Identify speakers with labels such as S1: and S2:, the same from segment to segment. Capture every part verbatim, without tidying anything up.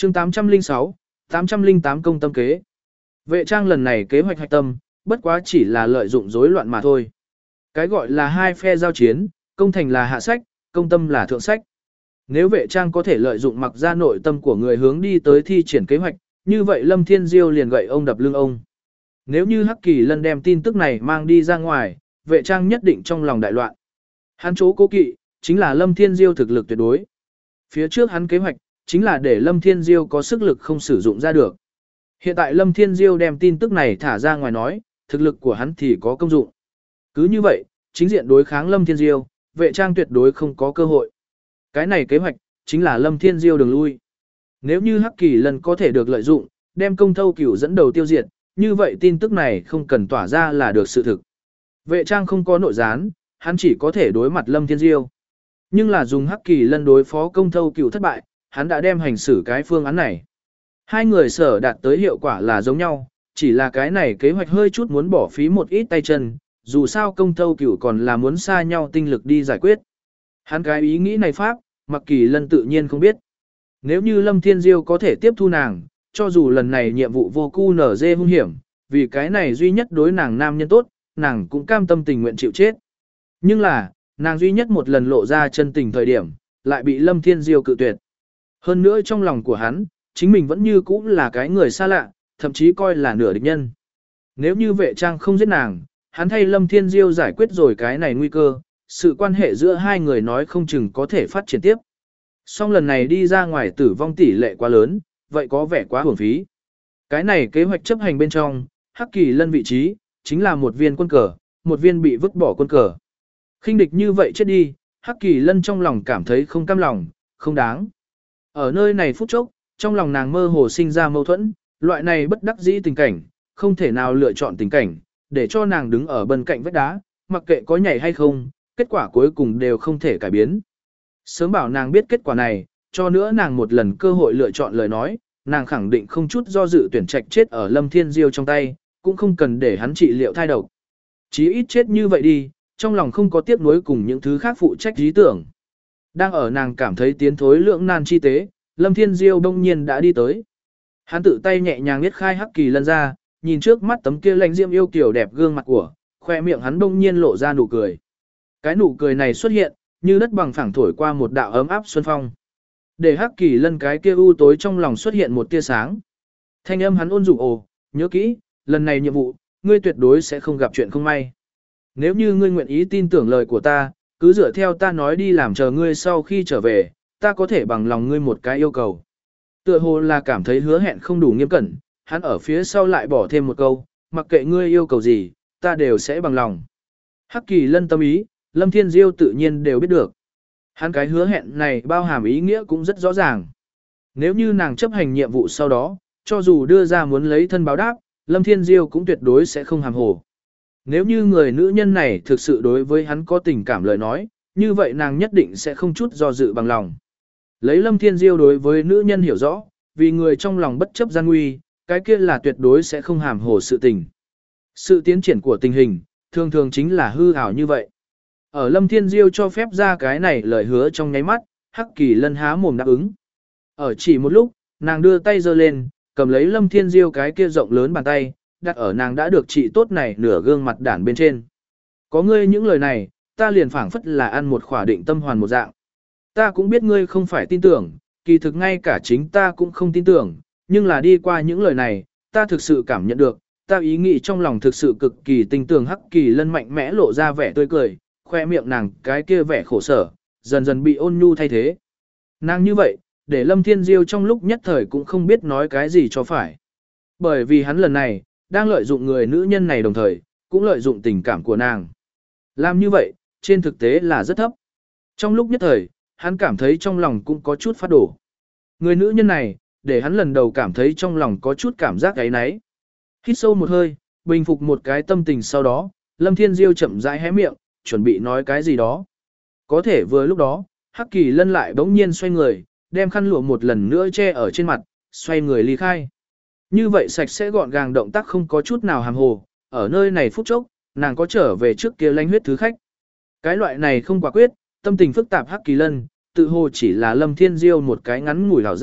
S1: chương tám trăm lẻ sáu, tám trăm lẻ tám công tâm kế. Vệ trang lần này kế hoạch hạch tâm, bất quá chỉ là lợi dụng rối loạn mà thôi. Cái gọi là hai phe giao chiến, công thành là hạ sách, công tâm là thượng sách. Nếu vệ trang có thể lợi dụng mặc ra nội tâm của người hướng đi tới thi triển kế hoạch, như vậy Lâm Thiên Diêu liền gậy ông đập lưng ông. Nếu như Hắc Kỳ Lân đem tin tức này mang đi ra ngoài, vệ trang nhất định trong lòng đại loạn. Hắn chỗ cố kỵ, chính là Lâm Thiên Diêu thực lực tuyệt đối. Phía trước hắn kế hoạch, chính là để Lâm Thiên Diêu có sức lực không sử dụng ra được. Hiện tại Lâm Thiên Diêu đem tin tức này thả ra ngoài nói, thực lực của hắn thì có công dụng. Cứ như vậy, chính diện đối kháng Lâm Thiên Diêu, vệ trang tuyệt đối không có cơ hội. Cái này kế hoạch, chính là Lâm Thiên Diêu đường lui. Nếu như Hắc Kỳ Lân có thể được lợi dụng, đem công thâu cửu dẫn đầu tiêu diệt, như vậy tin tức này không cần tỏa ra là được sự thực. Vệ trang không có nội gián, hắn chỉ có thể đối mặt Lâm Thiên Diêu. Nhưng là dùng Hắc Kỳ Lân đối phó công thâu cửu thất bại, hắn đã đem hành xử cái phương án này. Hai người sở đạt tới hiệu quả là giống nhau, chỉ là cái này kế hoạch hơi chút muốn bỏ phí một ít tay chân, dù sao công thâu cửu còn là muốn xa nhau tinh lực đi giải quyết. Hắn cái ý nghĩ này pháp, Mặc Kỳ Lân tự nhiên không biết. Nếu như Lâm Thiên Diêu có thể tiếp thu nàng, cho dù lần này nhiệm vụ vô cu nở dê hung hiểm, vì cái này duy nhất đối nàng nam nhân tốt, nàng cũng cam tâm tình nguyện chịu chết. Nhưng là, nàng duy nhất một lần lộ ra chân tình thời điểm, lại bị Lâm Thiên Diêu cự tuyệt. Hơn nữa trong lòng của hắn, chính mình vẫn như cũ là cái người xa lạ, thậm chí coi là nửa địch nhân. Nếu như vệ trang không giết nàng, hắn thay Lâm Thiên Diêu giải quyết rồi cái này nguy cơ, sự quan hệ giữa hai người nói không chừng có thể phát triển tiếp. Song lần này đi ra ngoài tử vong tỷ lệ quá lớn, vậy có vẻ quá hưởng phí. Cái này kế hoạch chấp hành bên trong, Hắc Kỳ Lân vị trí, chính là một viên quân cờ, một viên bị vứt bỏ quân cờ. Khinh địch như vậy chết đi, Hắc Kỳ Lân trong lòng cảm thấy không cam lòng, không đáng. Ở nơi này phút chốc, trong lòng nàng mơ hồ sinh ra mâu thuẫn, loại này bất đắc dĩ tình cảnh, không thể nào lựa chọn tình cảnh, để cho nàng đứng ở bên cạnh vách đá, mặc kệ có nhảy hay không, kết quả cuối cùng đều không thể cải biến. Sớm bảo nàng biết kết quả này, cho nữa nàng một lần cơ hội lựa chọn lời nói, nàng khẳng định không chút do dự tuyển trạch chết ở Lâm Thiên Diêu trong tay, cũng không cần để hắn trị liệu thai độc. Chí ít chết như vậy đi, trong lòng không có tiếc nuối cùng những thứ khác phụ trách lý tưởng. Đang ở nàng cảm thấy tiến thối lưỡng nan chi tế, Lâm Thiên Diêu đông nhiên đã đi tới. Hắn tự tay nhẹ nhàng niết khai Hắc Kỳ Lân ra, nhìn trước mắt tấm kia lãnh diễm yêu kiều đẹp gương mặt của, khoe miệng hắn đông nhiên lộ ra nụ cười. Cái nụ cười này xuất hiện, như đất bằng phẳng thổi qua một đạo ấm áp xuân phong. Để Hắc Kỳ Lân cái kia u tối trong lòng xuất hiện một tia sáng. Thanh âm hắn ôn dụ ồ, nhớ kỹ, lần này nhiệm vụ, ngươi tuyệt đối sẽ không gặp chuyện không may. Nếu như ngươi nguyện ý tin tưởng lời của ta, cứ dựa theo ta nói đi làm chờ ngươi sau khi trở về, ta có thể bằng lòng ngươi một cái yêu cầu. Tựa hồ là cảm thấy hứa hẹn không đủ nghiêm cẩn, hắn ở phía sau lại bỏ thêm một câu, mặc kệ ngươi yêu cầu gì, ta đều sẽ bằng lòng. Hắc Kỳ Lân tâm ý, Lâm Thiên Diêu tự nhiên đều biết được. Hắn cái hứa hẹn này bao hàm ý nghĩa cũng rất rõ ràng. Nếu như nàng chấp hành nhiệm vụ sau đó, cho dù đưa ra muốn lấy thân báo đáp, Lâm Thiên Diêu cũng tuyệt đối sẽ không hàm hồ. Nếu như người nữ nhân này thực sự đối với hắn có tình cảm lời nói, như vậy nàng nhất định sẽ không chút do dự bằng lòng. Lấy Lâm Thiên Diêu đối với nữ nhân hiểu rõ, vì người trong lòng bất chấp gian nguy, cái kia là tuyệt đối sẽ không hàm hồ sự tình. Sự tiến triển của tình hình, thường thường chính là hư ảo như vậy. Ở Lâm Thiên Diêu cho phép ra cái này lời hứa trong nháy mắt, Hắc Kỳ Lân há mồm đáp ứng. Ở chỉ một lúc, nàng đưa tay giơ lên, cầm lấy Lâm Thiên Diêu cái kia rộng lớn bàn tay, đặt ở nàng đã được trị tốt này nửa gương mặt đản bên trên. Có ngươi những lời này, ta liền phảng phất là ăn một khỏa định tâm hoàn một dạng. Ta cũng biết ngươi không phải tin tưởng, kỳ thực ngay cả chính ta cũng không tin tưởng, nhưng là đi qua những lời này, ta thực sự cảm nhận được, ta ý nghĩ trong lòng thực sự cực kỳ tinh tường. Hắc Kỳ Lân mạnh mẽ lộ ra vẻ tươi cười, khoe miệng nàng cái kia vẻ khổ sở, dần dần bị ôn nhu thay thế. Nàng như vậy, để Lâm Thiên Diêu trong lúc nhất thời cũng không biết nói cái gì cho phải. Bởi vì hắn lần này, đang lợi dụng người nữ nhân này đồng thời, cũng lợi dụng tình cảm của nàng. Làm như vậy, trên thực tế là rất thấp. Trong lúc nhất thời, hắn cảm thấy trong lòng cũng có chút phát đổ. Người nữ nhân này, để hắn lần đầu cảm thấy trong lòng có chút cảm giác ấy nấy. Hít sâu một hơi, bình phục một cái tâm tình sau đó, Lâm Thiên Diêu chậm rãi hé miệng, chuẩn bị nói cái gì đó. Có thể vừa lúc đó, Hắc Kỳ Lân lại bỗng nhiên xoay người, đem khăn lụa một lần nữa che ở trên mặt, xoay người ly khai. Như vậy sạch sẽ gọn gàng động tác không có chút nào hàm hồ, ở nơi này phút chốc, nàng có trở về trước kia lanh huyết thứ khách. Cái loại này không quả quyết, tâm tình phức tạp Hắc Kỳ Lân, tự hồ chỉ là Lâm Thiên Diêu một cái ngắn ngủi hảo giác,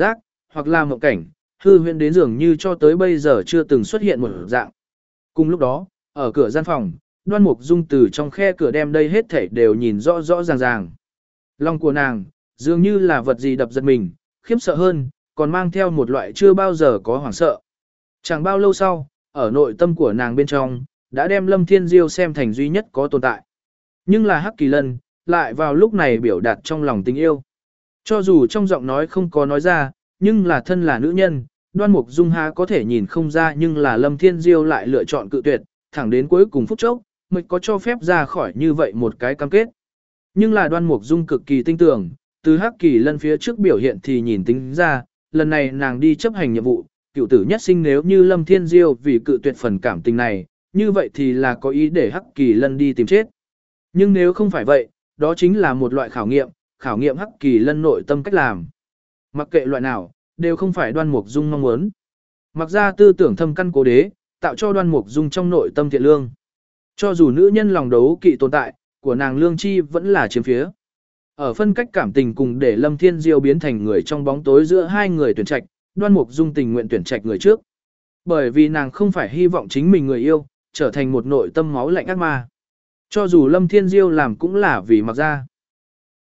S1: hoặc là mộng cảnh, hư huyễn đến dường như cho tới bây giờ chưa từng xuất hiện một dạng. Cùng lúc đó, ở cửa gian phòng, Đoan Mục Dung từ trong khe cửa đem đây hết thảy đều nhìn rõ rõ ràng ràng. Lòng của nàng, dường như là vật gì đập giật mình, khiếp sợ hơn, còn mang theo một loại chưa bao giờ có hoảng sợ. Chẳng bao lâu sau, ở nội tâm của nàng bên trong, đã đem Lâm Thiên Diêu xem thành duy nhất có tồn tại. Nhưng là Hắc Kỳ Lân, lại vào lúc này biểu đạt trong lòng tình yêu. Cho dù trong giọng nói không có nói ra, nhưng là thân là nữ nhân, Đoan Mục Dung há có thể nhìn không ra, nhưng là Lâm Thiên Diêu lại lựa chọn cự tuyệt, thẳng đến cuối cùng phút chốc, mới có cho phép ra khỏi như vậy một cái cam kết. Nhưng là Đoan Mục Dung cực kỳ tinh tưởng, từ Hắc Kỳ Lân phía trước biểu hiện thì nhìn tính ra, lần này nàng đi chấp hành nhiệm vụ, cựu tử nhất sinh, nếu như Lâm Thiên Diêu vì cự tuyệt phần cảm tình này, như vậy thì là có ý để Hắc Kỳ Lân đi tìm chết. Nhưng nếu không phải vậy, đó chính là một loại khảo nghiệm, khảo nghiệm Hắc Kỳ Lân nội tâm cách làm. Mặc kệ loại nào, đều không phải Đoan Mục Dung mong muốn. Mặc ra tư tưởng thâm căn cố đế, tạo cho Đoan Mục Dung trong nội tâm thiện lương. Cho dù nữ nhân lòng đấu kỵ tồn tại, của nàng lương chi vẫn là chiếm phía. Ở phân cách cảm tình cùng để Lâm Thiên Diêu biến thành người trong bóng tối giữa hai người tuyển trạch, Đoan Mục Dung tình nguyện tuyển trạch người trước. Bởi vì nàng không phải hy vọng chính mình người yêu trở thành một nội tâm máu lạnh ác ma. Cho dù Lâm Thiên Diêu làm cũng là vì Mặc ra.